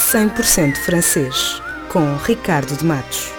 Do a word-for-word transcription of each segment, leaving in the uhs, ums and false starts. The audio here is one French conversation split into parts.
cem por cento francês, com Ricardo de Matos.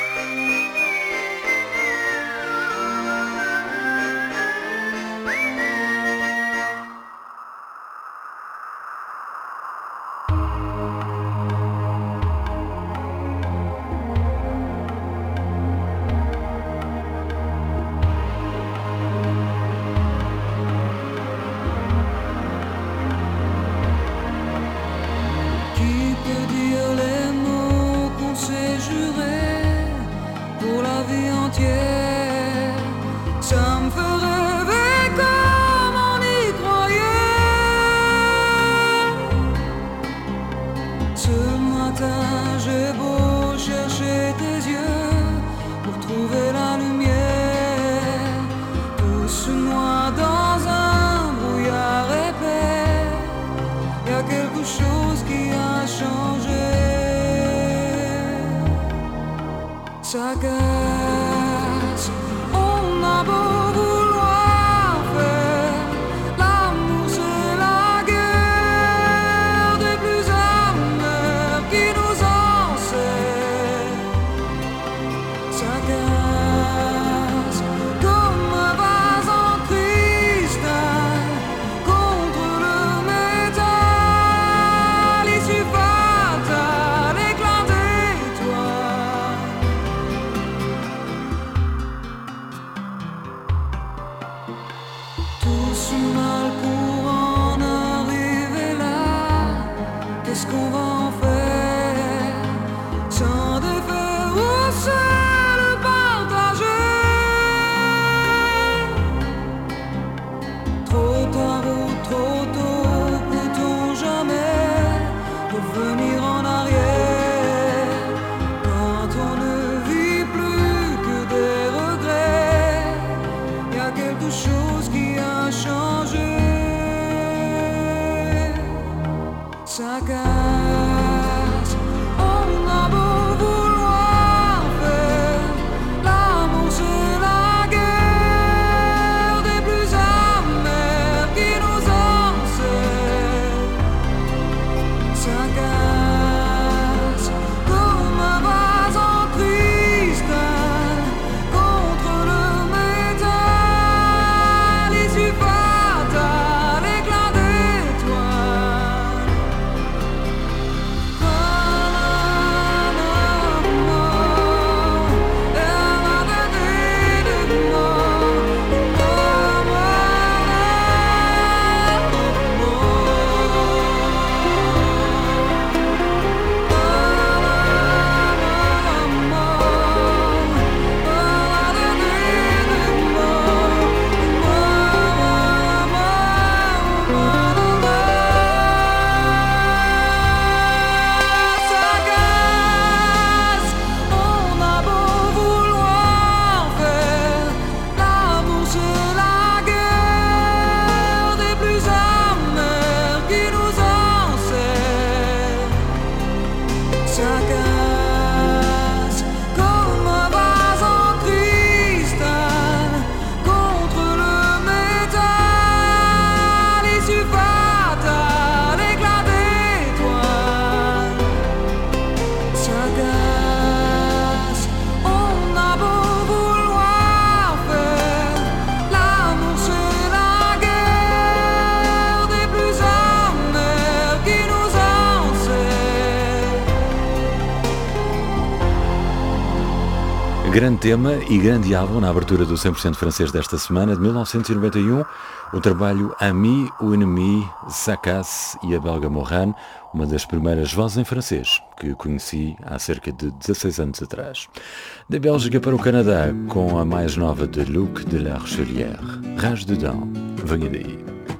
Grande tema e grande álbum na abertura do cem por cento francês desta semana, de mil novecentos e noventa e um, o trabalho Ami ou Ennemi, Sacasse e a belga Moran, uma das primeiras vozes em francês que conheci há cerca de dezasseis anos atrás. Da Bélgica para o Canadá, com a mais nova de Luc de la Rochelière, Rage dedans, venha daí.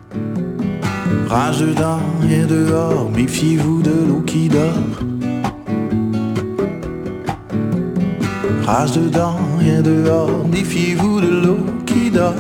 Rage dedans et dehors, méfiez-vous de l'eau qui dort. Rage dedans, rien dehors, méfiez-vous de l'eau qui dort.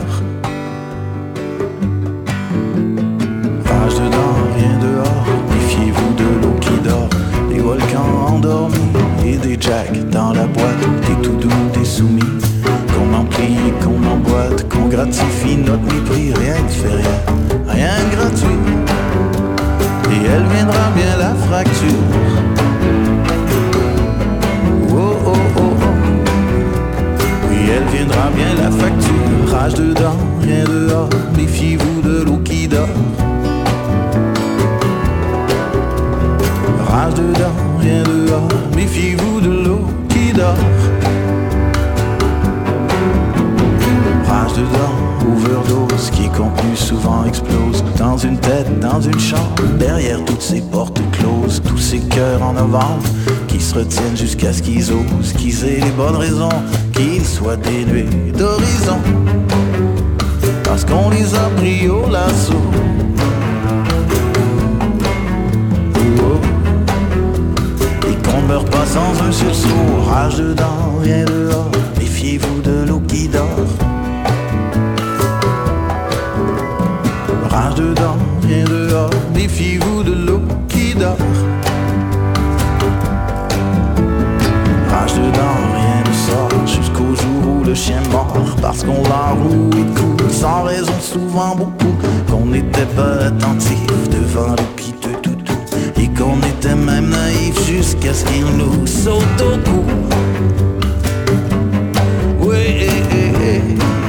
Rage dedans, rien dehors, méfiez-vous de l'eau qui dort. Des volcans endormis et des jacks dans la boîte, des tout doux, des soumis, qu'on emplit, qu'on emboîte, qu'on gratifie notre mépris, rien ne fait rien, rien gratuit. Et elle viendra bien la fracture. Rage dedans, rien dehors, méfiez-vous de l'eau qui dort. Rage dedans, rien dehors, méfiez-vous de l'eau qui dort. Rage dedans, overdose, qui contenu souvent explose. Dans une tête, dans une chambre, derrière toutes ces portes closes. Tous ces cœurs en novembre, qui se retiennent jusqu'à ce qu'ils osent, qu'ils aient les bonnes raisons, qu'ils soient dénués d'horizon. Parce qu'on les a pris au lasso. On meurt pas sans un sursaut. Rage dedans, rien dehors, méfiez-vous de l'eau qui dort. Rage dedans, rien dehors, méfiez-vous de l'eau qui dort. Rage dedans, rien ne sort, jusqu'au jour où le chien mord. Parce qu'on l'enroue et coule, sans raison souvent beaucoup. Qu'on n'était pas attentif devant l'eau qui te toutou. Et qu'on était même naïf jusqu'à ce qu'il nous saute au cou. Oui, eh, eh, eh.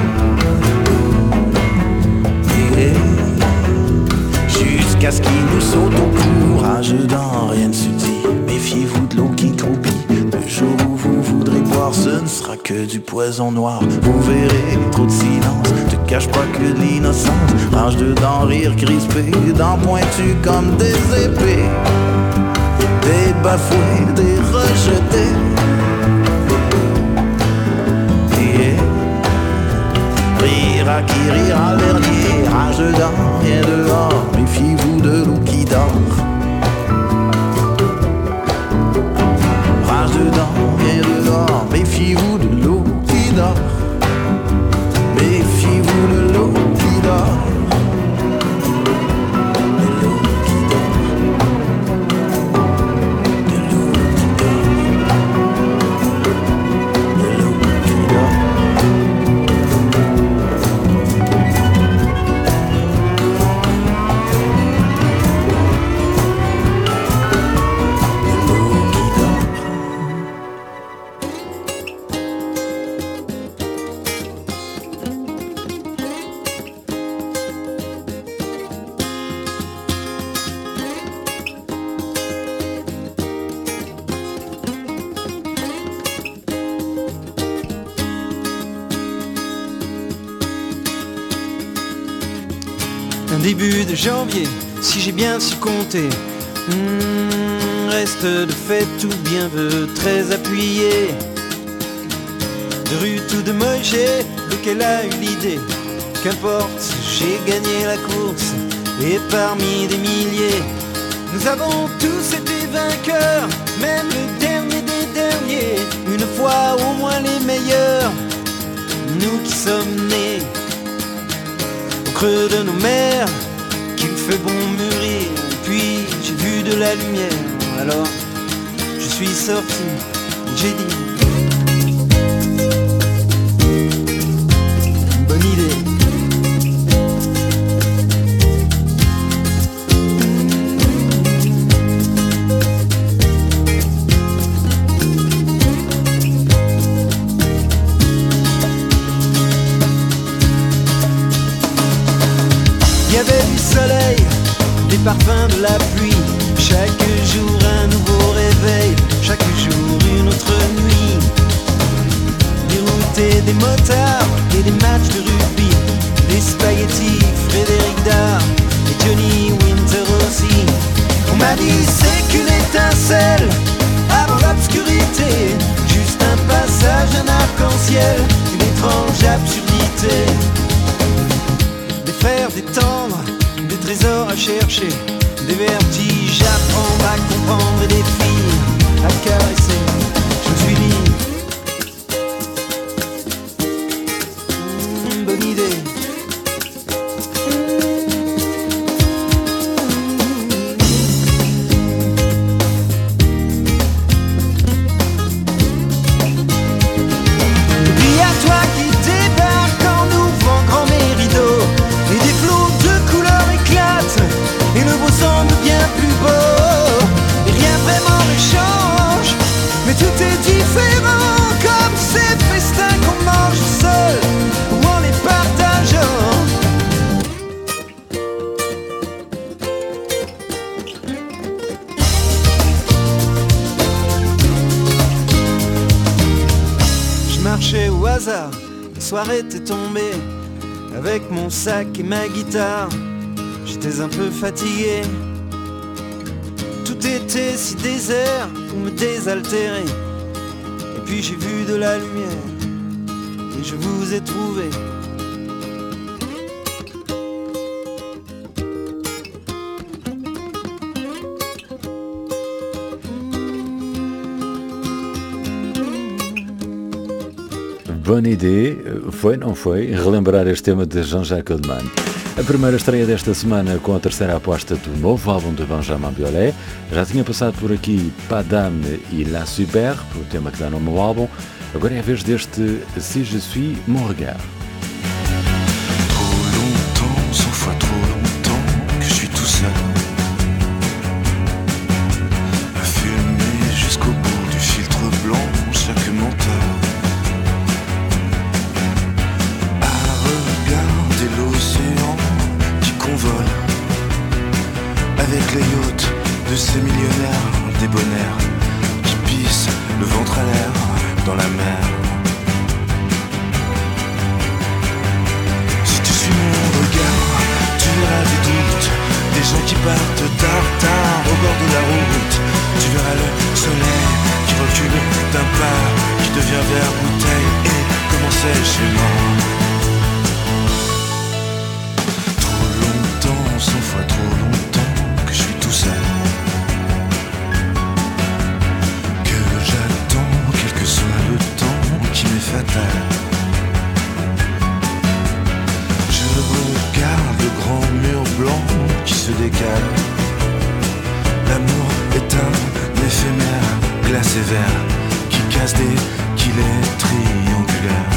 Eh, eh. Jusqu'à ce qu'il nous saute au cou. Rage dedans, rien ne se dit, méfiez-vous de l'eau qui croupit. Le jour où vous voudrez boire, ce ne sera que du poison noir. Vous verrez, trop de silence, te cache pas que de l'innocence. Rage dedans, rire crispé, dents pointues comme des épées. Des bafoués, des rejetés. Yeah. Rire à qui rira dernier. Rage dedans, rien dehors, méfiez-vous de l'eau qui dort. Rage dedans, rien dehors, méfiez-vous de l'eau qui dort. Méfiez-vous de l'eau qui dort. Début de janvier, si j'ai bien su compter, hmm, reste de fait tout bien peu très appuyé. De rue tout de Moïse, lequel a eu l'idée. Qu'importe, j'ai gagné la course, et parmi des milliers, nous avons tous été vainqueurs, même le dernier des derniers, une fois au moins les meilleurs, nous qui sommes nés au creux de nos mers, qu'il fait bon mûrir. Puis j'ai vu de la lumière, alors je suis sorti, j'ai dit bonne idée. Il y avait du soleil, des parfums de la pluie. Chaque jour un nouveau réveil, chaque jour une autre nuit. Des routes et des motards et des matchs de rugby. Des spaghettis, Frédéric Dard et Johnny Winter aussi. On m'a dit c'est qu'une étincelle avant l'obscurité, juste un passage, un arc-en-ciel, une étrange absurdité. Des fers, des tendres, des trésors à chercher, des vertiges à prendre, à comprendre et des filles à caresser. Je me suis dit mmh, bonne idée. Et puis à toi qui débarque en ouvrant grand mes rideaux, et des flots de couleurs éclatent, et le beau semble bien plus beau. Et rien vraiment ne change, mais hasard, la soirée était tombée. Avec mon sac et ma guitare, j'étais un peu fatigué. Tout était si désert pour me désaltérer. Et puis j'ai vu de la lumière et je vous ai trouvé. Boa ideia, foi, não foi, relembrar este tema de Jean-Jacques Goldman. A primeira estreia desta semana com a terceira aposta do novo álbum de Benjamin Biolay. Já tinha passado por aqui Pas d'âme e La Super, o tema que dá nome ao álbum. Agora é a vez deste Si je suis mon regard. Trop longtemps, cent fois trop longtemps que je suis tout seul, à fumer jusqu'au bout du filtre blanc chaque menteur, à regarder l'océan qui convole avec les yachts de ces millionnaires débonnaires qui pissent le ventre à l'air dans la mer. Si tu suis mon regard, tu verras des doutes, des gens qui partent tard tard au bord de la route. Tu verras le soleil qui recule d'un pas, qui devient vert bouteille et commençait chez moi. Trop longtemps, cent fois trop longtemps que je suis tout seul, que j'attends quel que soit le temps qui m'est fatal. Je regarde le grand mur blanc qui se décale. L'amour est un éphémère glacé vert qui casse des kilés triangulaires.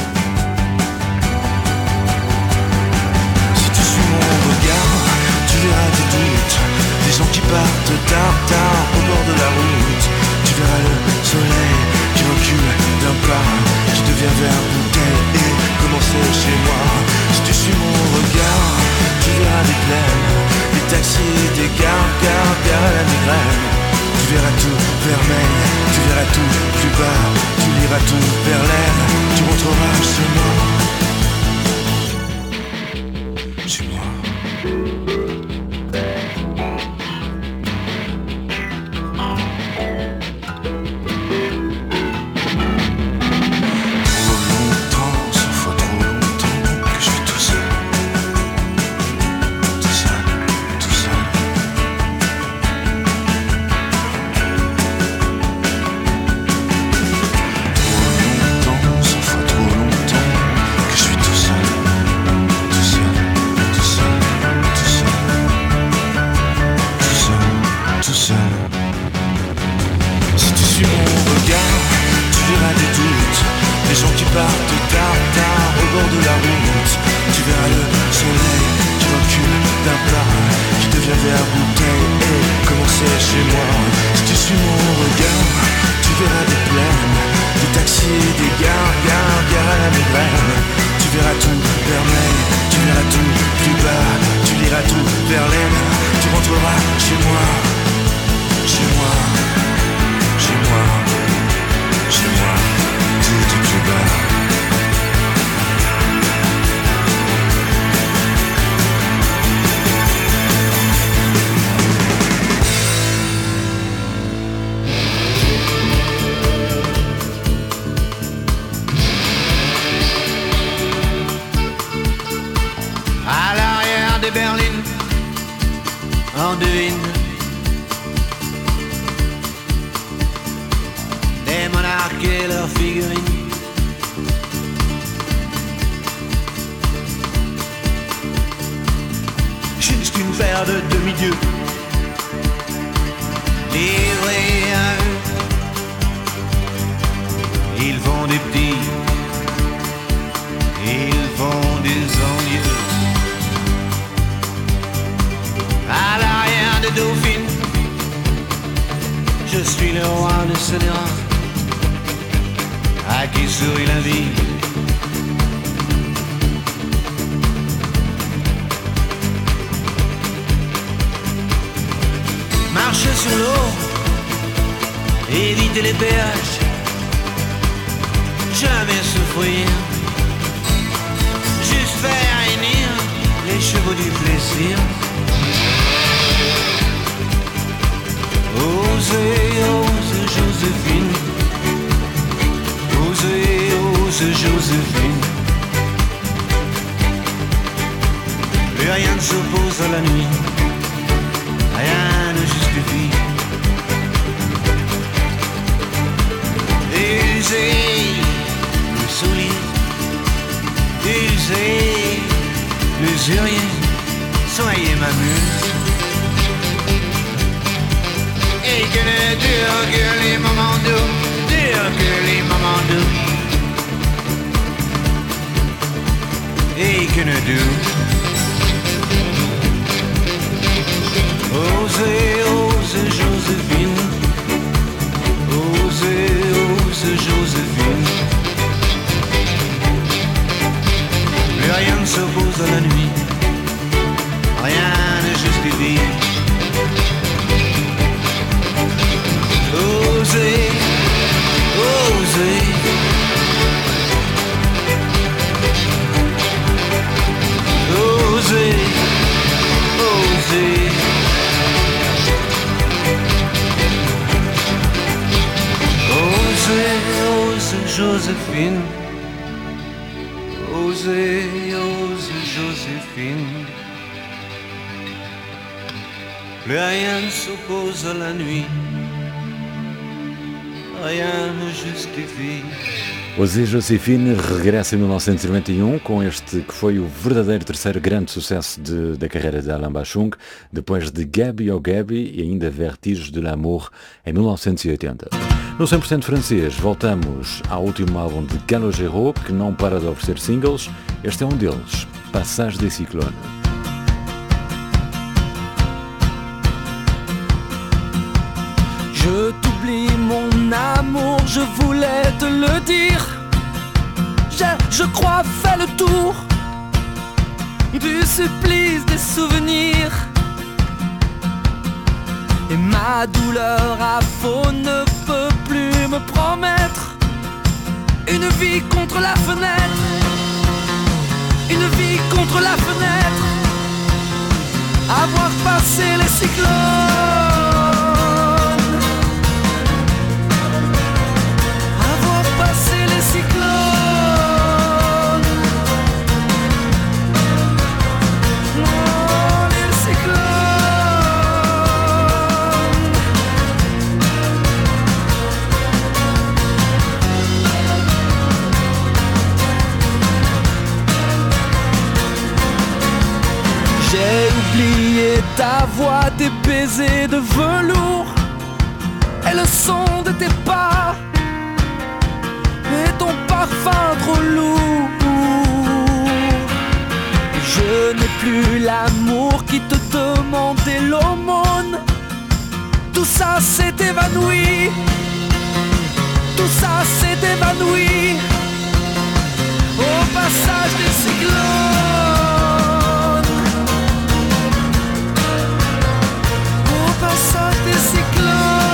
Si tu suis mon regard, tu verras des doutes, des gens qui partent tard tard au bord de la route. Tu verras le soleil qui recule d'un pas, qui devient vert bouteille et commencer chez moi. Si tu suis mon regard, tu verras des plaines, des taxis, des gares, gares, gares à la migraine. Tu verras tout vermeil, tu verras tout plus bas, tu liras tout vers l'air, tu rentreras chez moi. Chez moi. Éviter les péages, jamais souffrir, juste faire réunir les chevaux du plaisir. Osez, ose Joséphine, osez, ose Joséphine. Plus rien ne s'oppose à la nuit, rien ne justifie. Usez le soulier, usez l'usurier, soyez ma muse. Et que ne durent que les moments doux, durent que les moments doux. Et que ne durent. Osez, osez Joséphine, osez, osez Joséphine. Plus rien ne s'oppose à la nuit, rien ne justifie. Osez, osez. Osez, osez. Osez, osez Joséphine. Osez, osez Joséphine. Plus rien ne s'oppose à la nuit, rien ne justifie. Osez Joséphine regressa em mil novecentos e noventa e um com este que foi o verdadeiro terceiro grande sucesso de, da carreira de Alain Bashung, depois de Gabi oh Gabi e ainda Vertiges de l'amour em mil novecentos e oitenta. No cem por cento francês voltamos ao último álbum de Calogero, que não para de oferecer singles. Este é um deles, Passage des Cyclones. Je t'oublie mon amour, je voulais te le dire. J'ai, je crois, fait le tour du supplice des souvenirs. Et ma douleur à faux ne peut plus me promettre une vie contre la fenêtre, une vie contre la fenêtre. Avoir passé les cyclones, passer les cyclones, oh, les cyclones. J'ai oublié ta voix, tes baisers de velours et le son de tes pas et ton parfum trop lourd. Je n'ai plus l'amour qui te demandait l'aumône. Tout ça s'est évanoui, tout ça s'est évanoui au passage des cyclones, au passage des cyclones.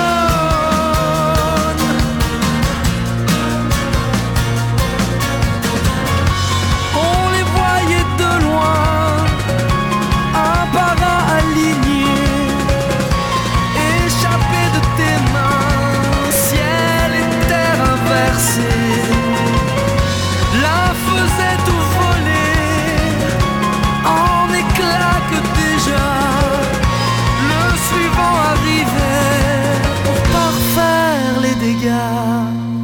L'un faisait tout voler en éclats que déjà le suivant arrivait pour parfaire les dégâts.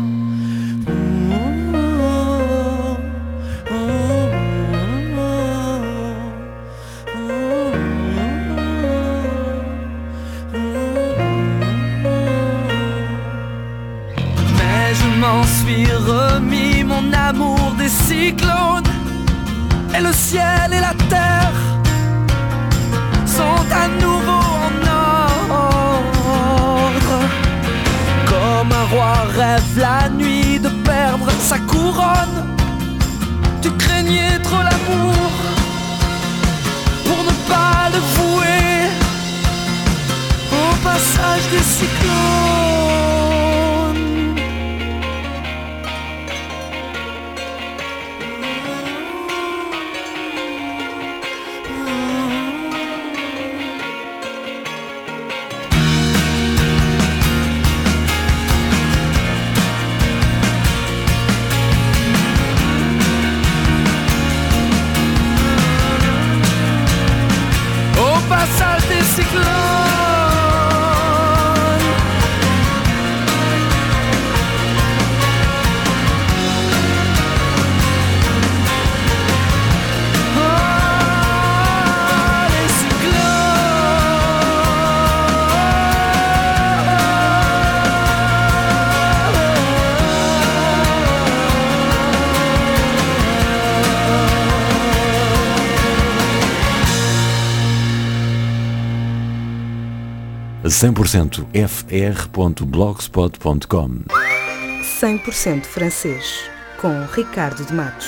M'en suis remis, mon amour des cyclones. Et le ciel et la terre sont à nouveau en ordre. Comme un roi rêve la nuit de perdre sa couronne. Tu craignais trop l'amour pour ne pas le vouer au passage des cyclones. cem por cento f r ponto blogspot ponto com. cem por cento francês, com Ricardo de Matos.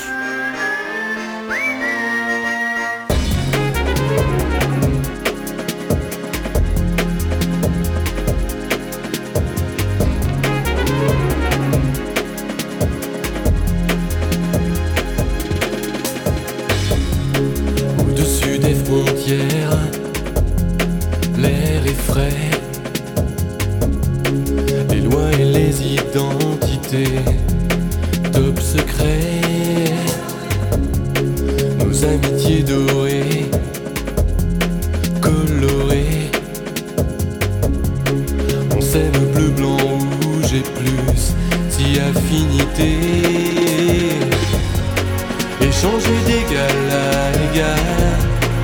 Au-dessus des frontières, l'air est frais. Les lois et les identités, top secret. Nos amitiés dorées, colorées. On s'aime bleu, blanc, rouge et plus, si affinité. Échanger d'égal à égal.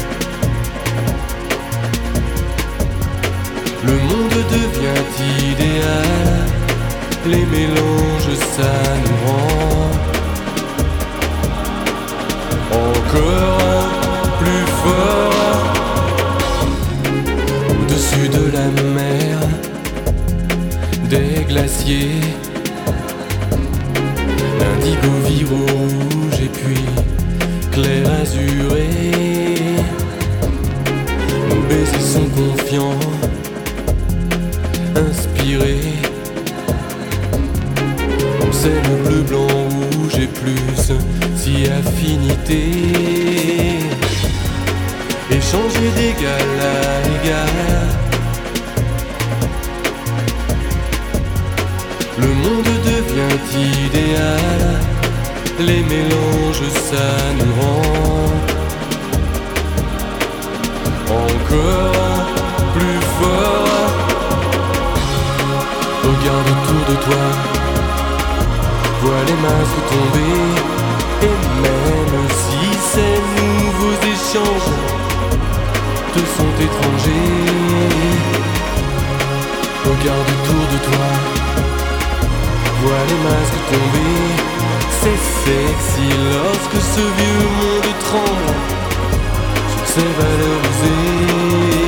Le monde devient idéal, les mélanges ça nous rend encore plus fort. Au-dessus de la mer, des glaciers, l'indigo vire au rouge et puis clair azuré. Nos baisers sont confiants, inspiré. On s'aime bleu, blanc, rouge et plus, si affinité. Échanger d'égal à égal. Le monde devient idéal, les mélanges ça nous rend encore plus fort. Regarde autour de toi, vois les masques tomber. Et même si ces nouveaux échanges te sont étrangers, regarde autour de toi, vois les masques tomber. C'est sexy lorsque ce vieux monde tremble sur ses valeurs usées.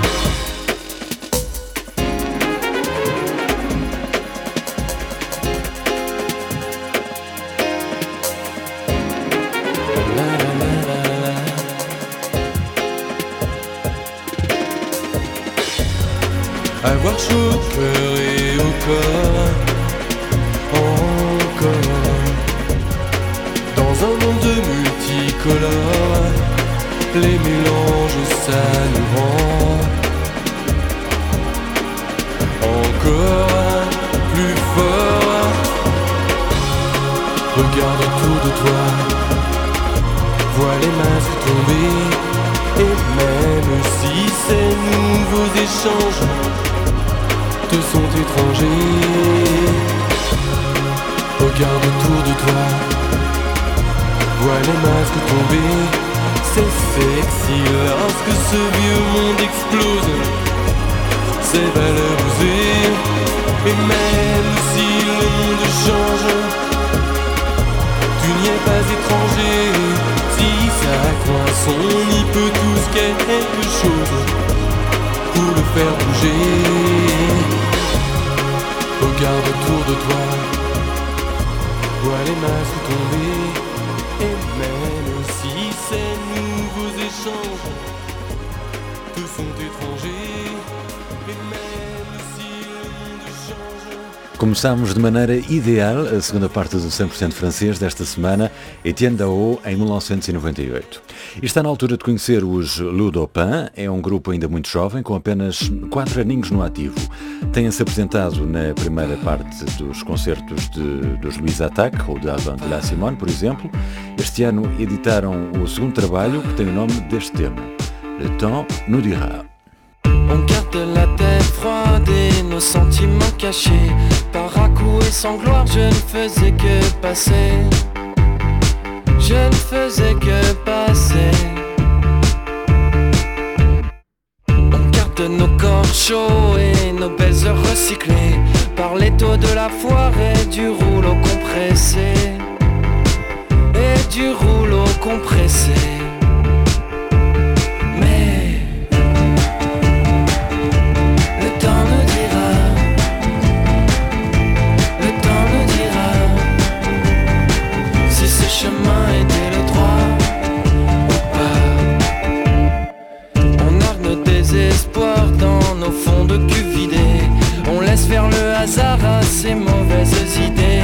Avoir chaud au cœur et au corps, encore. Dans un monde multicolore, les mélanges ça nous rend encore plus fort. Regarde autour de toi, vois les masques tomber. Et même si ces nouveaux échanges te sont étrangers, regarde autour de toi, vois les masques tomber. C'est sexy lorsque ce vieux monde explose ses valeurs usées. Et même si le monde change, tu n'y es pas étranger. Si ça coince, on y peut tous quelque chose pour le faire bouger. Regarde autour de toi, vois les masques tomber. Et même si ces nouveaux échanges te sont étrangers, et même si le monde change. Começámos de maneira ideal a segunda parte do cem por cento francês desta semana, Etienne Dao, em mil novecentos e noventa e oito. E está na altura de conhecer os Ludopin, é um grupo ainda muito jovem, com apenas quatro aninhos no ativo. Têm-se apresentado na primeira parte dos concertos de, dos Louise Attaque, ou de Avant de la Simone, por exemplo. Este ano editaram o segundo trabalho, que tem o nome deste tema, Le Temps nous dira. On garde la tête froide et nos sentiments cachés. Par à-coups et sans gloire, je ne faisais que passer. Je ne faisais que passer. On garde nos corps chauds et nos belles heures recyclées par les taux de la foire et du rouleau compressé. Et du rouleau compressé. Mais le temps nous dira, le temps nous dira si ce chemin était le droit ou pas. On argue nos désespoirs dans nos fonds de cul vidés. On laisse faire le hasard à ces mauvaises idées,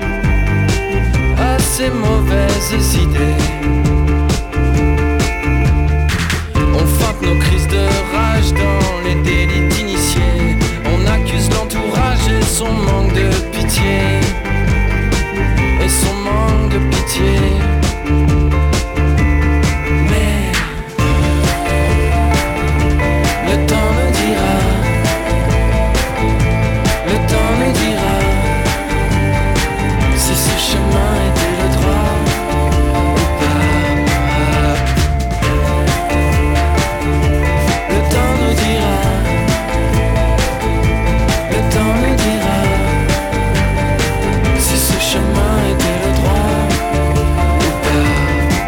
à ces mauvaises idées. On feinte nos crises de rage dans les délits d'initiés. On accuse l'entourage et son manque de pitié, et son manque de pitié. Mais le temps me dira, le temps me dira si ce chemin était le droit ou pas. Le temps nous dira, le temps nous dira si ce chemin était le droit ou pas.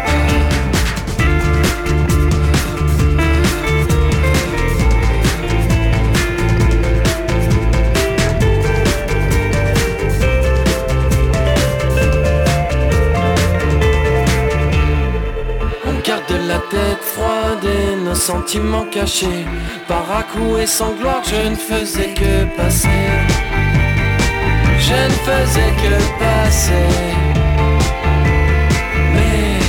On garde la tête froide et nos sentiments cachés. Par à-coups et sans gloire, je ne faisais que passer. Je ne faisais que passer. Mais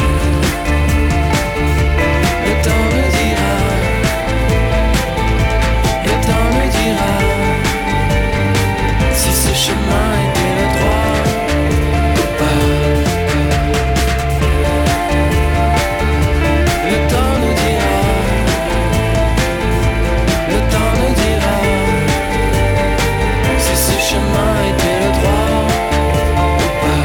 le temps me dira, le temps me dira si ce chemin était le droit ou pas. Le temps nous dira, le temps nous dira si ce chemin était le droit ou pas.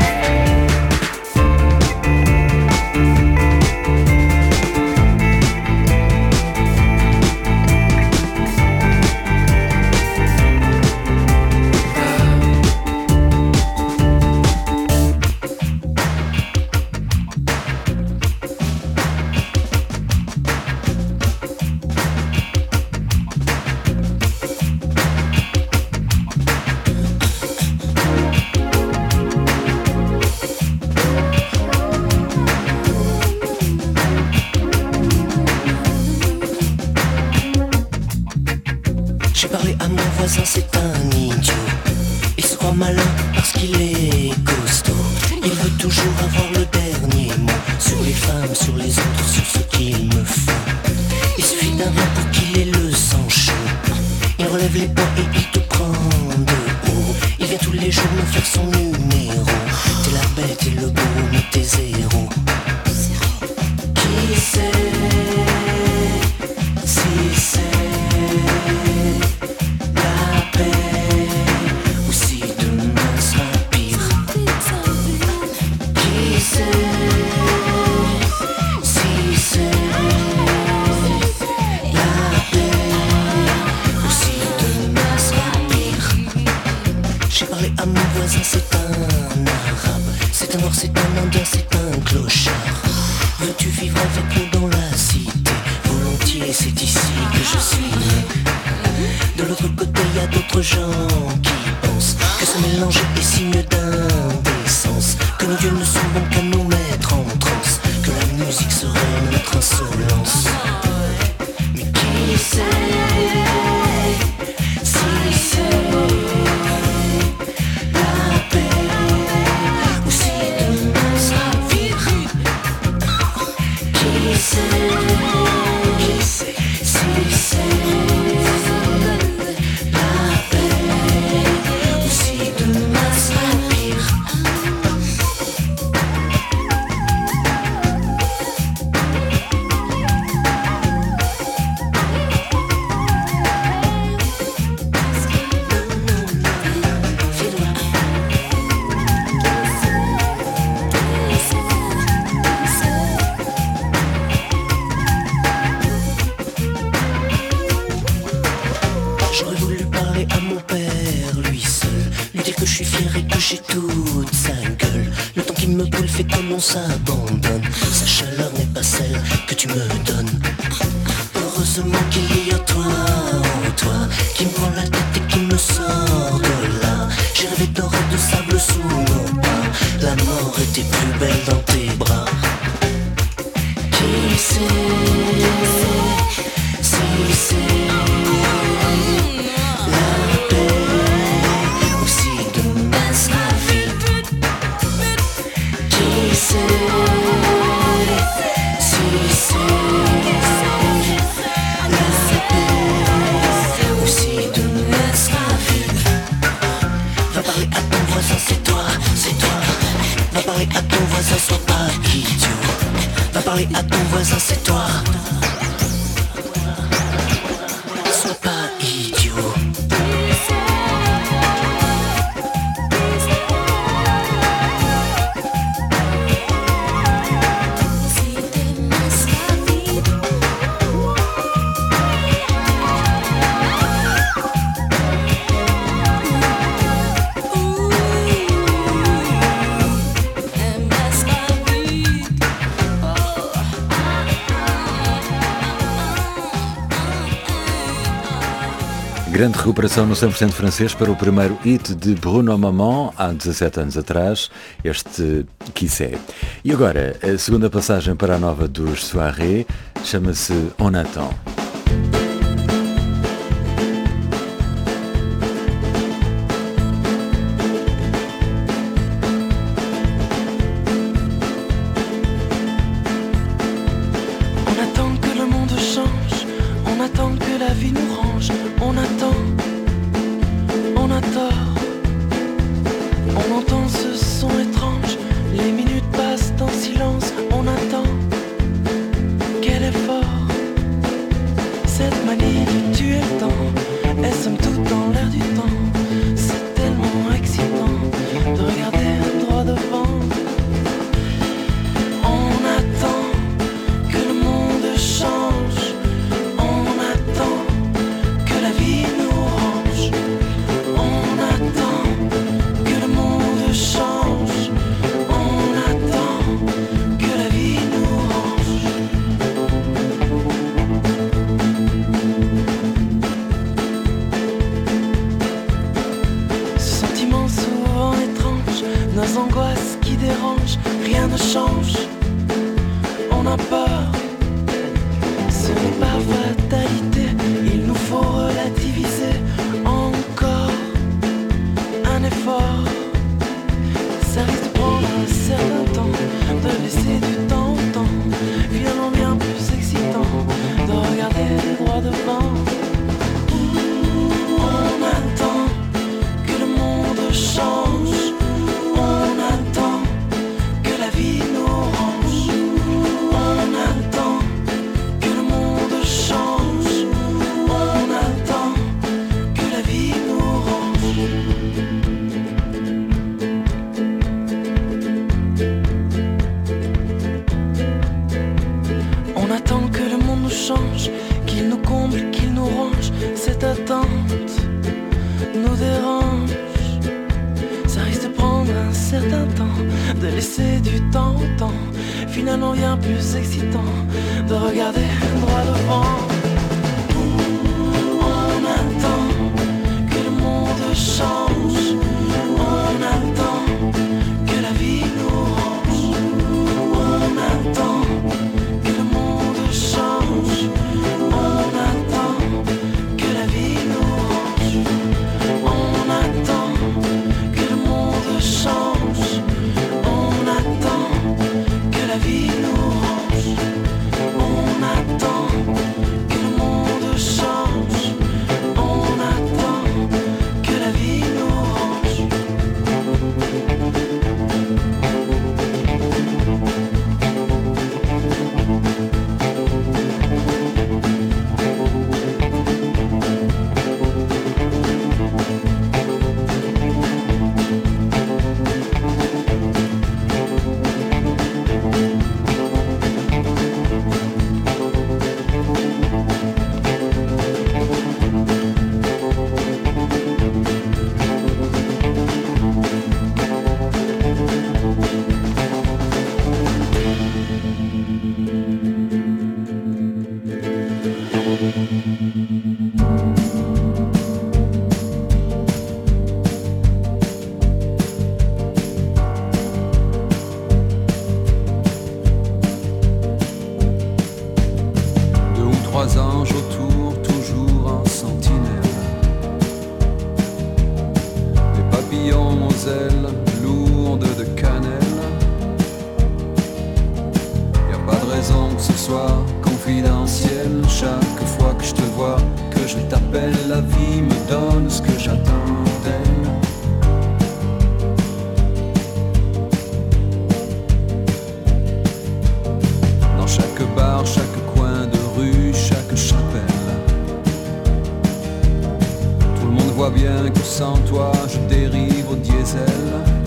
J'ai parlé à mon voisin, c'est un idiot. Il se croit malin parce qu'il est costaud. Il veut toujours avoir le dernier mot sur les femmes, sur les autres, sur ce qu'il me faut. Il suffit d'un vin pour qu'il ait le sang chaud. Il relève les poings et il te prend de haut. Il vient tous les jours me faire son numéro. T'es la bête et le beau, mais t'es zéro. Qui sait si c'est la paix ou si demain sera pire? Qui sait si c'est la paix ou si demain sera pire? J'ai parlé à mon voisin, c'est un arabe, c'est un noir, c'est un indien, c'est un clochard. Veux-tu vivre avec nous dans la cité? Volontiers, c'est ici que je suis né. De l'autre côté, y a d'autres gens qui pensent que ce mélange est signe d'indécence, que nos dieux ne sont bons qu'à nous mettre en transe, que la musique serait notre insolence. Mais qui sait si c'est la paix ou si demain sera pire? Qui sait, qui sait si c'est la paix ou si demain sera pire? que je suis fier et que j'ai toute sa gueule. Le temps qui me brûle fait que l'on s'abandonne. Sa chaleur n'est pas celle que tu me donnes. Heureusement qu'il y a toi, en toi, qui me prend la tête et qui me sort de là. J'ai rêvé d'or et de sable sous nos pas. La mort était plus belle dans tes bras. Qui sait, si c'est la paix ou si demain sera vide. Qui sait, si c'est la paix ou si demain sera vide. Va parler à ton voisin, c'est toi, c'est toi. Va parler à ton voisin, sois pas idiot. Va parler à ton voisin, c'est toi. Sois pas idiot. Grande recuperação no cem por cento francês para o primeiro hit de Bruno Maman há dezassete anos atrás, este Qui sait. E agora, a segunda passagem para a nova dos Soirée chama-se On Attend. On attend que le monde change, on attend que la vie nous range, on attend, on a tort, on entend ce son étrange, les minutes passent en silence, on attend, quel effort, cette manie de tuer le temps, est somme toute dans l'air du temps, c'est tellement excitant de regarder droit devant. On attend que le monde change, on attend que la vie nous range, on attend que le monde change, on attend que la vie nous range. Ce sentiment souvent étrange, nos angoisses qui dérangent, rien ne change. On a peur, ce n'est pas fatalité, il nous faut relativiser encore un effort. Ça risque de prendre un certain temps, de laisser du temps au temps, finalement bien plus excitant de regarder droit devant. On attend que le monde change, on attend que la vie nous range, on attend que le monde change, on attend que la vie nous range. On attend que le monde nous change, qu'il nous comble, qu'il nous range. Cette attente nous dérange. Ça risque de prendre un certain temps, de laisser du temps au temps, finalement bien plus excitant de regarder droit devant. On attend que le monde change, on attend que la vie nous range, on attend que le monde change, on attend que la vie nous range, on attend que le monde change, on attend que la vie nous range, on attend que Trois anges autour, toujours en sentinelle. Des papillons aux ailes lourdes de cannelle. Y a pas de raison que ce soit confidentiel. Chaque fois que je te vois, que je t'appelle, la vie me donne ce que j'attends d'elle. Dans chaque bar, chaque coin de rue, chaque chapelle, tout le monde voit bien que sans toi je dérive au diesel.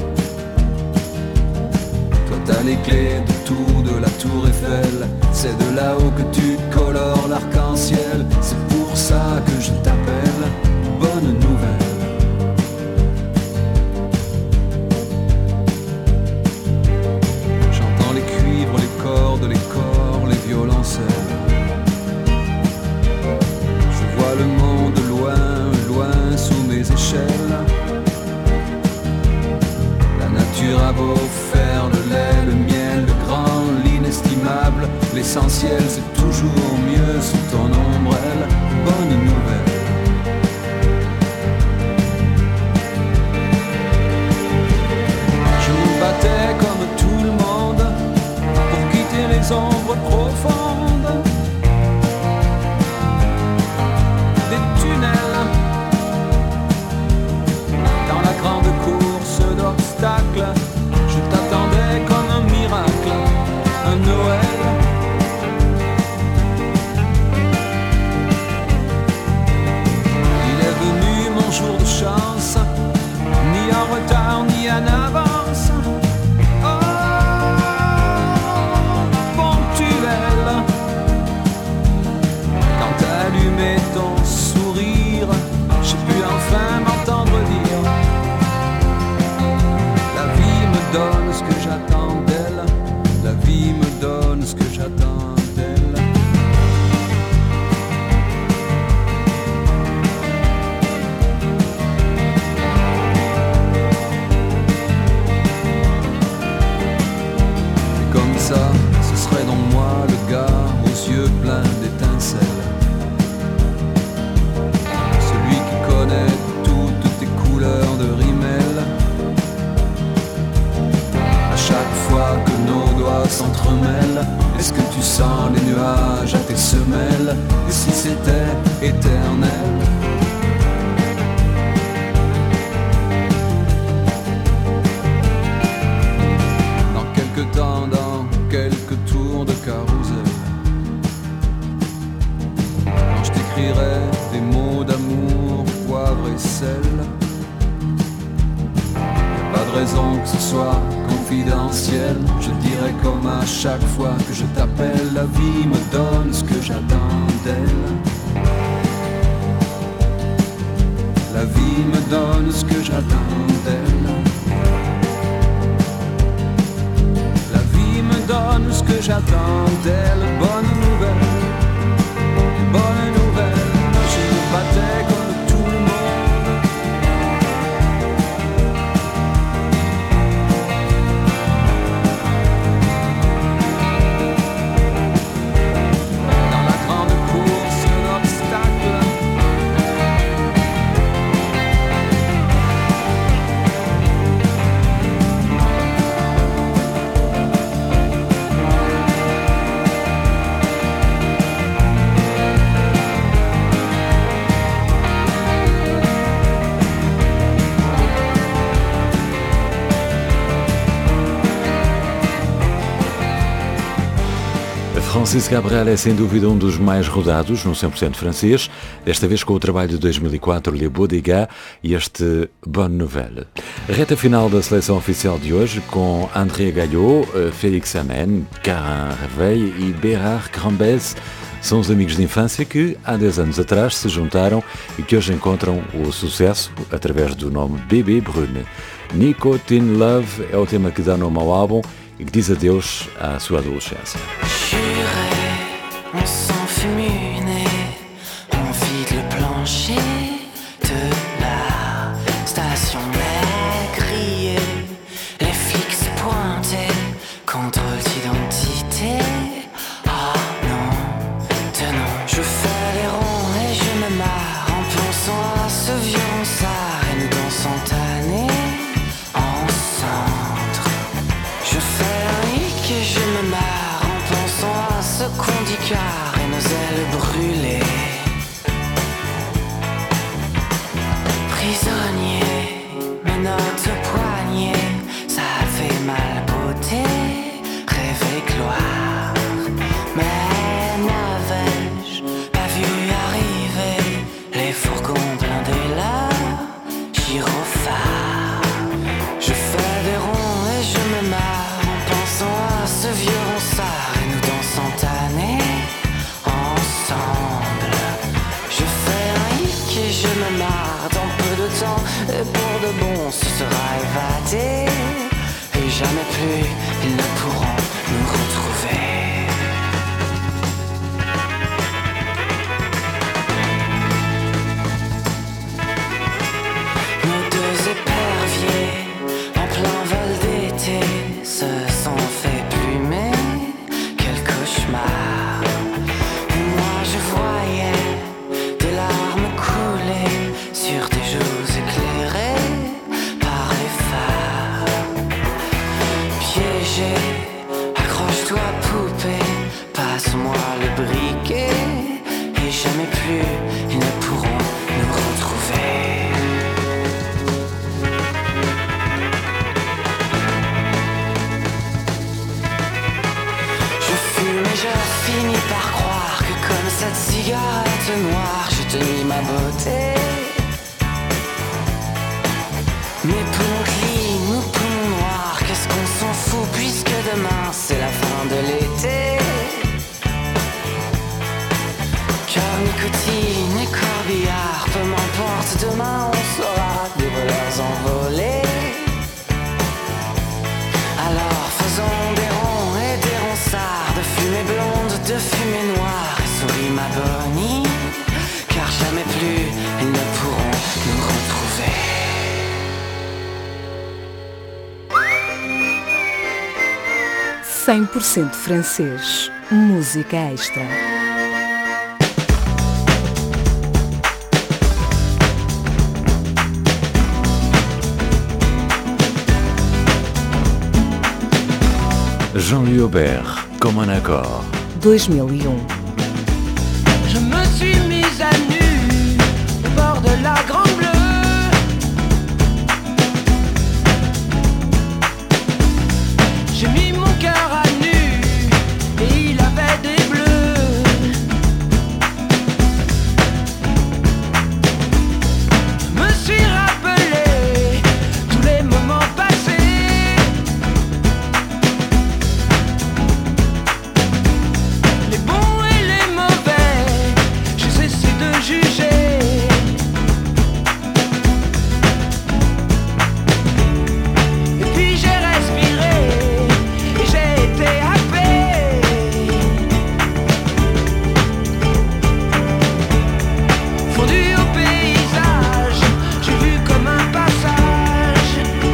Toi t'as les clés de tout, de la tour Eiffel. C'est de là-haut que tu colores l'arc-en-ciel. C'est pour ça que je t'appelle. Bonne nouvelle. J'entends les cuivres, les cordes, les corps, les violoncelles. Je vois le monde loin, loin sous mes échelles. La nature a beau faire le lait, le miel, le grand, l'inestimable. L'essentiel c'est toujours mieux sous ton ombrelle. Bonne nouvelle. Je me battais comme tout le monde pour quitter les ombres profondes des tunnels. Dans la grande course d'obstacles, je t'attendais comme un miracle, un Noël. Il est venu mon jour de chance, ni en retard ni en avance. Oh, ponctuel. Quand t'as allumé ton sourire, j'ai pu enfin m'entendre dire: la vie me donne ce que j'attends d'elle. La vie me donne ce que j'attends d'elle. Et comme ça, ce serait donc moi le gars aux yeux pleins d'étincelles, celui qui connaît toutes tes couleurs de rimel. À chaque fois que nos doigts s'entremêlent, est-ce que tu sens les nuages à tes semelles? Et si c'était éternel? Dans quelques temps, dans quelques tours de carrousel, quand je t'écrirai des mots d'amour, poivre et sel, pas de raison que ce soit confidentiel. Je dirais comme à chaque fois que je t'appelle, la vie me donne ce que j'attends d'elle. La vie me donne ce que j'attends d'elle. La vie me donne ce que j'attends d'elle. Bonne nouvelle, bonne nouvelle. Je me battais comme tout le monde. Francisco Cabral é sem dúvida um dos mais rodados no cem por cento francês, desta vez com o trabalho de dois mil e quatro Le Beau des Gars e este Bonne Nouvelle. A reta final da seleção oficial de hoje com André Gallot, Félix Amen, Carin Reveil e Bérard Grambez. São os amigos de infância que há dez anos atrás se juntaram e que hoje encontram o sucesso através do nome Bébé Brune. Nicotine Love é o tema que dá nome ao álbum e que diz adeus à sua adolescência. Juré, on s'enfume une et je me marre dans peu de temps. Et pour de bon, ce sera évadé. Et jamais plus, ils ne pourront nous retrouver. Nos deux éperviers, en plein vol d'été, se sont fait plumer. Quel cauchemar. Et moi je voyais des larmes couler sur tes joues éclairées par les phares. Piégé, accroche-toi poupée, passe-moi le briquet. Et jamais plus, ils ne pourront nous retrouver. Je fume et je finis par croire que comme cette cigarette noire, je te nie ma beauté. Mes poumons clean, nos poumons noirs, qu'est-ce qu'on s'en fout puisque demain c'est la fin de l'été. Car nicotine et corbillard, peu m'importe, demain on sera des voleurs envolés. Alors faisons des ronds et des ronsards, de fumée blonde, de fumée noire, et souris ma bonnie, car jamais plus ils ne pourront nous retrouver. cem por cento francês. Música extra. Jean-Louis Aubert, comme un accord. dois mil e um. Je me suis mise à nu au bord de la Grande Bleue. J'ai mis mon cœur à nu et il avait des bleus. Je me suis rappelé tous les moments passés, les bons et les mauvais, j'ai cessé de juger. Et puis j'ai respiré et j'ai été happé. Fondu au paysage, j'ai vu comme un passage,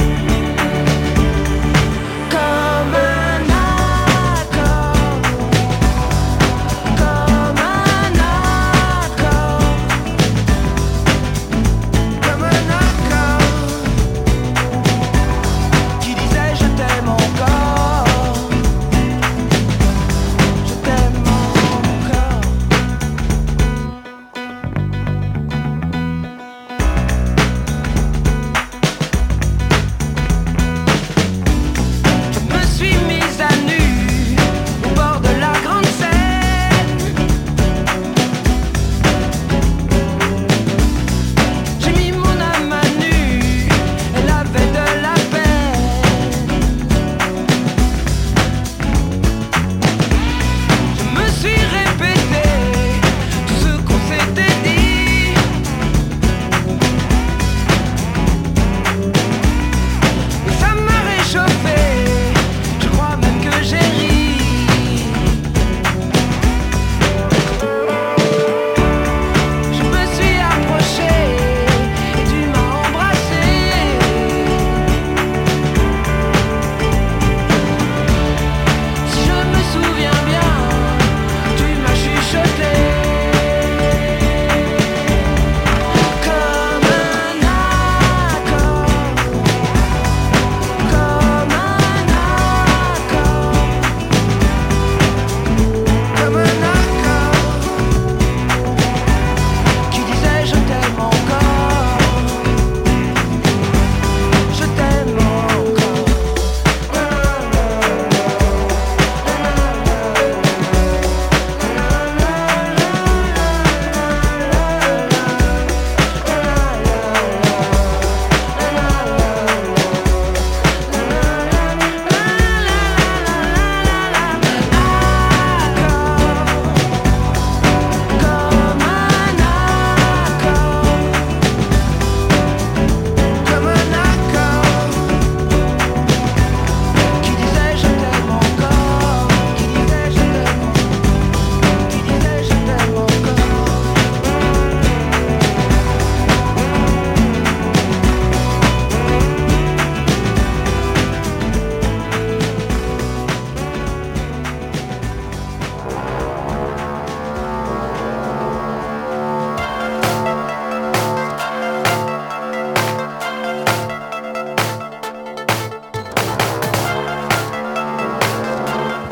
comme un accord, comme un accord.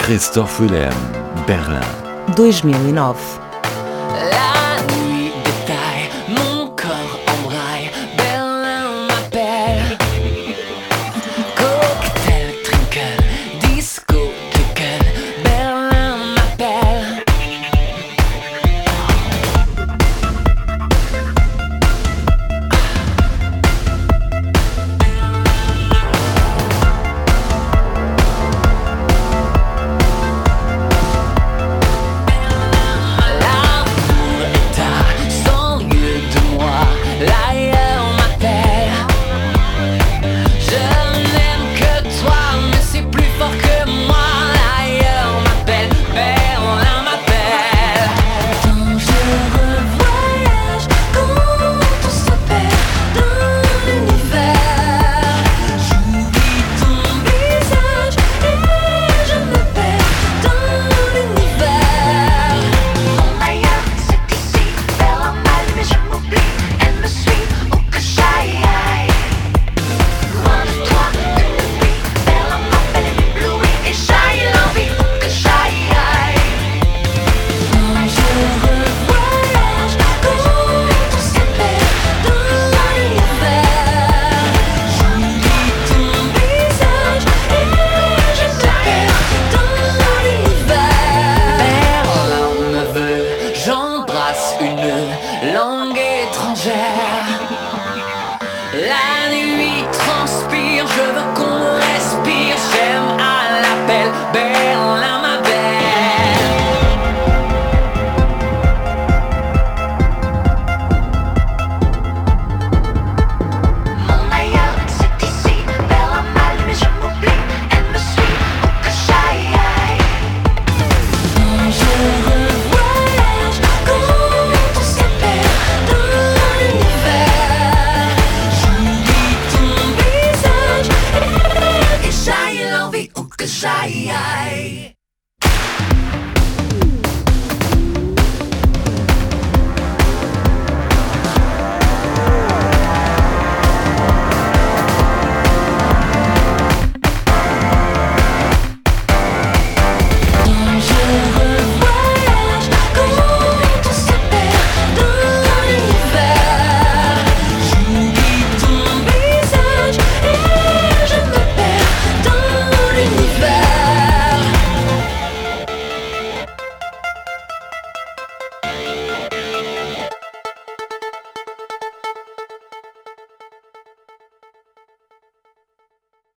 Christophe Willem, Berlin. dois mil e nove. La nuit détaille, mon corps embraille, Berlin m'appelle. Cocktail, trinkel, disco, clicken, Berlin m'appelle. L'amour est à cent lieues de moi, l'ailleurs m'appelle. Je n'aime que toi, mais c'est plus fort que moi, l'ailleurs m'appelle, Berlin m'appelle. Dangereux voyage, quand on se perd dans l'univers. J'oublie ton visage et je me perds dans l'univers. Mon ailleurs, c'est ici, Berlin mal, mais je m'oublie, elle me suit, où que j'aille. Loin de toi, une nuit, Berlin m'appelle et m'éblouit, et j'aille l'envie, où que j'aille. Dangereux voyage, quand on se perd dans l'univers. J'oublie ton visage et je me perds dans l'univers. Berlin me veut, j'embrasse une langue étrangère. La nuit